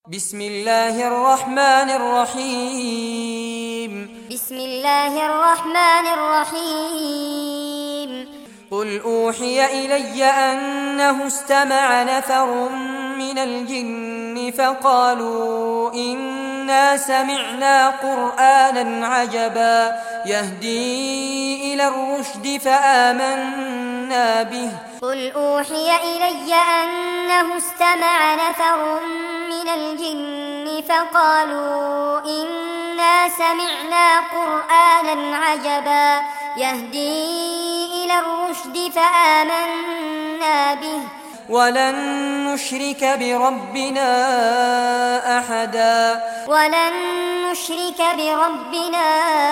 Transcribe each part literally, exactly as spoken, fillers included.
بسم الله الرحمن الرحيم بسم الله الرحمن الرحيم قل أوحي إلي أنه استمع نفر من الجن فقالوا إنا سمعنا قرآنا عجبا يهدي إلى الرشد فآمنا به قل أوحي إلي أنه استمع نفر من الجن فقالوا إنا سمعنا قرآنا عجبا يهدي إلى الرشد فآمنا به ولن نشرك بربنا أحدا ولن نشرك بربنا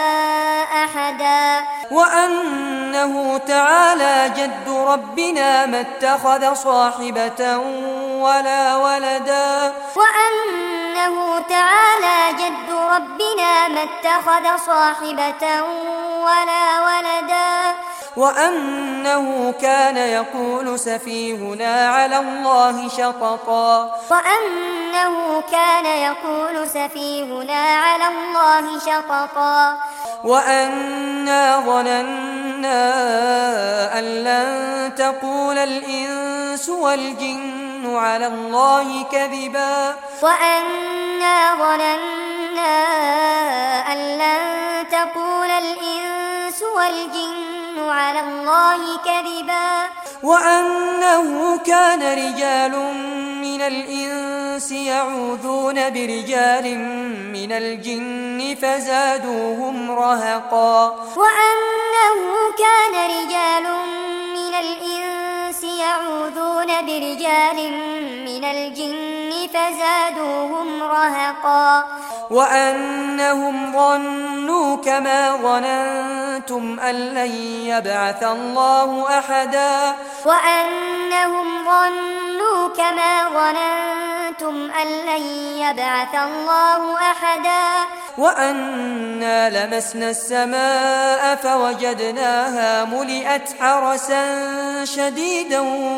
أحدا وأنه تعالى جد ربنا ما اتخذ صاحبة ولا ولدا وأنه تعالى جد ربنا ما اتخذ صاحبة ولا ولدا وأنه كان يقول سفيهنا على الله شططا وأنه كان يقول سفيهنا على الله شططا وأنا ظننا أن لن تقول الإنس والجن على الله كذبا وأنا ظننا أن لن تقول الإنس والجن على الله كذبا وأنه كان رجال من الإنس يعوذون برجال من الجن فزادوهم رهقا وأنه كان رجال من الإنس يعوذون برجال من الجن فزادوهم رهقا وأنهم ظنوا كما ظننتم أن لن يبعث الله أحدا وأنهم ظنوا كما ظننتم أن لن يبعث الله أحدا وأنا لمسنا السماء فوجدناها ملئت حرسا شديدا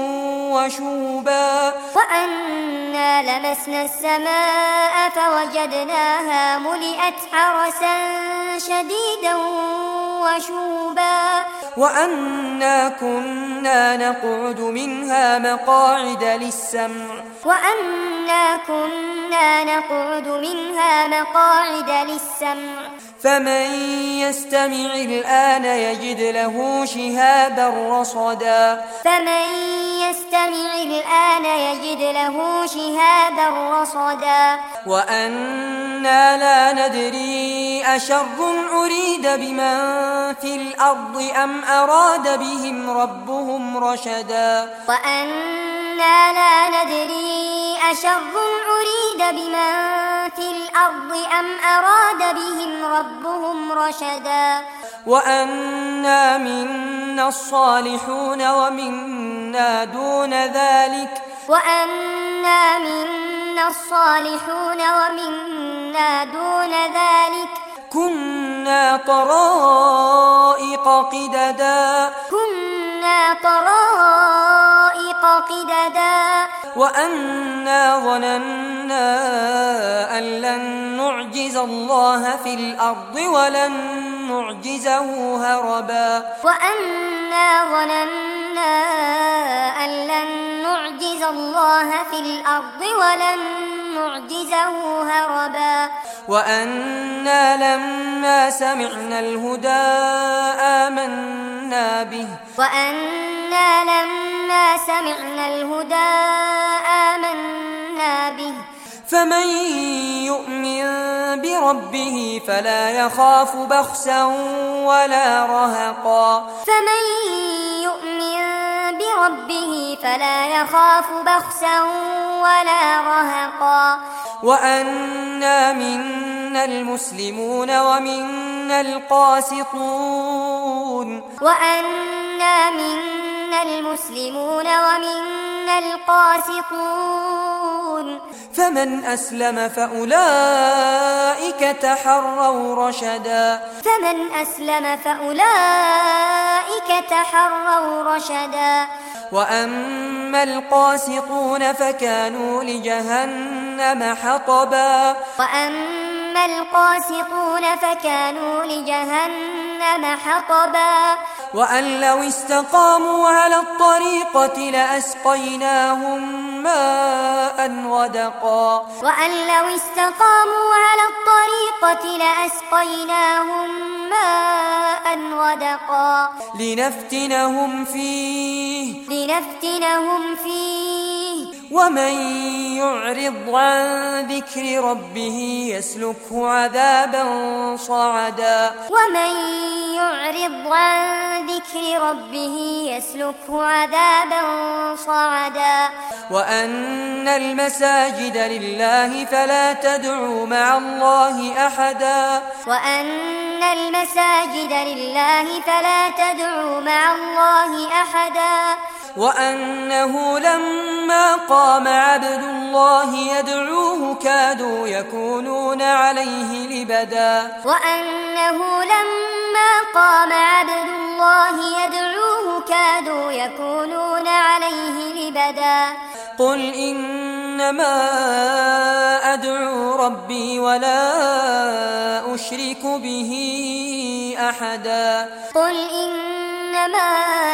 وشوبا وأنا لمسنا السماء فوجدناها ملئت حرسا شديدا وشوبا وأنا كنا نقعد منها مقاعد للسمع وأنا كنا نقعد منها مقاعد للسمع فمن يستمع الآن يجد له شهابا رصدا فمن يستمع الآن يجد له شهابا رصدا وأنا لا ندري أشر أريد بمن في الأرض أم أراد بهم ربهم رشدا وأنا لا ندري أشر أريد بمن في الأرض أم أراد بهم ربهم رشدا وأنا منا الصالحون ومنا دون ذلك وأنا منا الصالحون ومنا دون ذلك كنا طرائق قددا كنا طرائق قددا وأنا ظننا أن لن نعجز الله في الأرض ولن نعجزه هربا وأنا ظننا أن لن نعجز الله في الأرض ولن نعجزه هربا وأنا لما سمعنا الهدى آمنا به وأنا لما سمعنا الهدى آمنا به فمن يؤمن بربه فلا يخاف بخسا ولا رهقا فمن يؤمن بربه فلا يخاف بخسا ولا رهقا وأنا منا المسلمون ومنا القاسطون وأنا منا المسلمون ومنا القاسطون فمن أسلم فأولئك تحروا رشدا فمن أسلم فأولئك تحروا رشدا وأما القاسطون فكانوا لجهنم جهنم حطبا وأما القاسطون فكانوا لجهنم حطبا وأن لو استقاموا على الطريقة لأسقيناهم ماء غدقا وأن لو استقاموا على الطريقة لأسقيناهم ماء غدقا لنفتنهم فيه لنفتنهم فيه ومن يعرض عن ذكر ربه يسلكه عذابا صعدا ومن يعرض عن ذكر ربه يسلكه عذابا صعدا وأن المساجد لله فلا تدعوا مع الله أحدا وأن المساجد لله فلا تدعوا مع الله أحدا وأنه لما قام عبد الله يدعوه كادوا يكونون عليه لبدا وأنه لما قام عبد الله يدعوه كادوا يكونون عليه لبدا قل إنما أدعو ربي ولا أشرك به أحدا قل إنما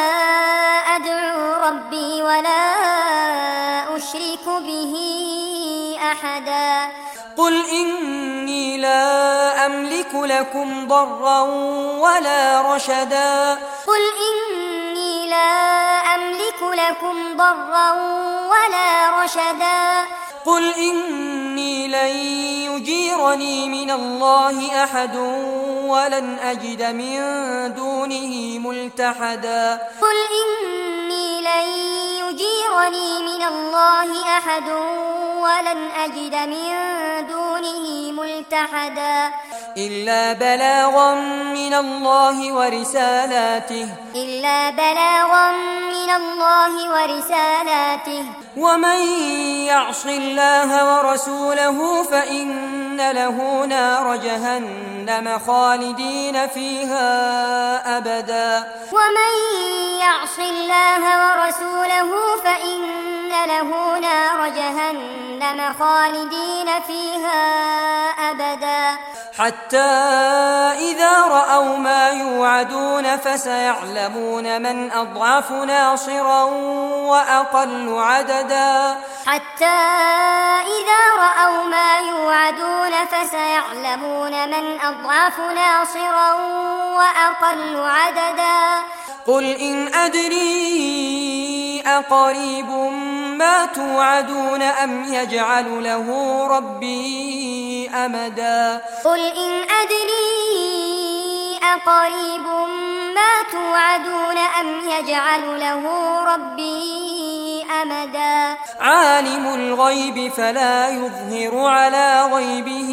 أدعو ربي ولا أشرك به أحدا قل إني لا أملك لكم ضرا ولا رشدا قل إني لا أملك لكم ضرا ولا رشدا قل إني لن يجيرني من الله أحد ولن أجد من دونه ملتحدا قل إني لن يجيرني من الله أحد ولن أجد من دونه ملتحدا إلا بلاغا من الله ورسالاته إلا بلاغا من الله ورسالاته ومن يعص الله ورسوله فإن له نار جهنم خالدين فيها أبدا ومن يعص الله ورسوله فإن له نار جهنم خالدين فيها أبدا حتى إذا رأوا ما يوعدون فسيعلمون من أضعف ناصرا وأقل عددا حتى إذا رأوا ما يوعدون فسيعلمون من أضعف ناصرا وأقل عددا قل إن أدري أقريب ما توعدون أم يجعل له ربي أمدا قل إن أدري أقريب ما توعدون أم يجعل له ربي أمدا عالم الغيب فلا يظهر على غيبه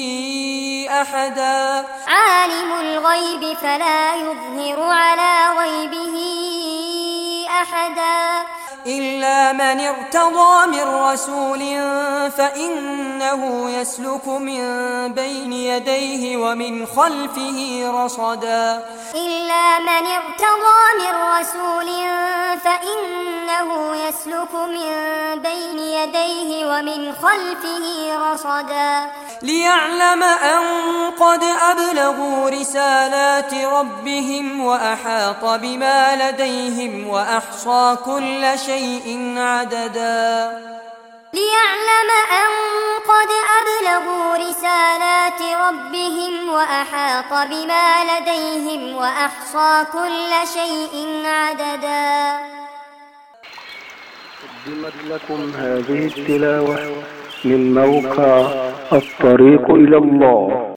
أحدا عالم الغيب فلا يظهر على غيبه أحدا إلا من ارتضى من رسول فإنه يسلك من بين يديه ومن خلفه رصدا إلا من ارتضى من رسول فإنه يسلك من بين يديه ومن خلفه رصدا ليعلم أن قد أبلغوا رسالات ربهم وأحاط بما لديهم وأحصى كل شيء عددا ليعلم أن قد أبلغوا رسالات ربهم وأحاط بما لديهم وأحصى كل شيء عددا. قدمت لكم هذه التلاوة من موقع الطريق إلى الله.